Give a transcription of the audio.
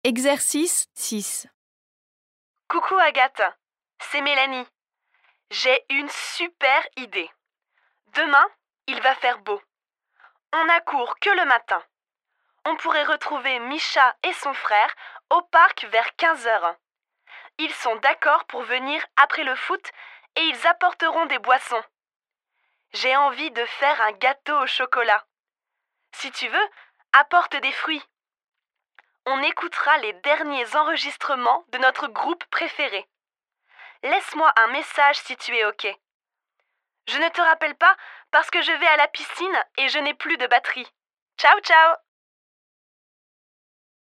Exercice 6. Coucou Agathe, c'est Mélanie. J'ai une super idée. Demain, il va faire beau. On n'a cours que le matin. On pourrait retrouver Micha et son frère au parc vers 15 heures. Ils sont d'accord pour venir après le foot et ils apporteront des boissons. J'ai envie de faire un gâteau au chocolat. Si tu veux, apporte des fruits. On écoutera les derniers enregistrements de notre groupe préféré. Laisse-moi un message si tu es OK. Je ne te rappelle pas parce que je vais à la piscine et je n'ai plus de batterie. Ciao ciao!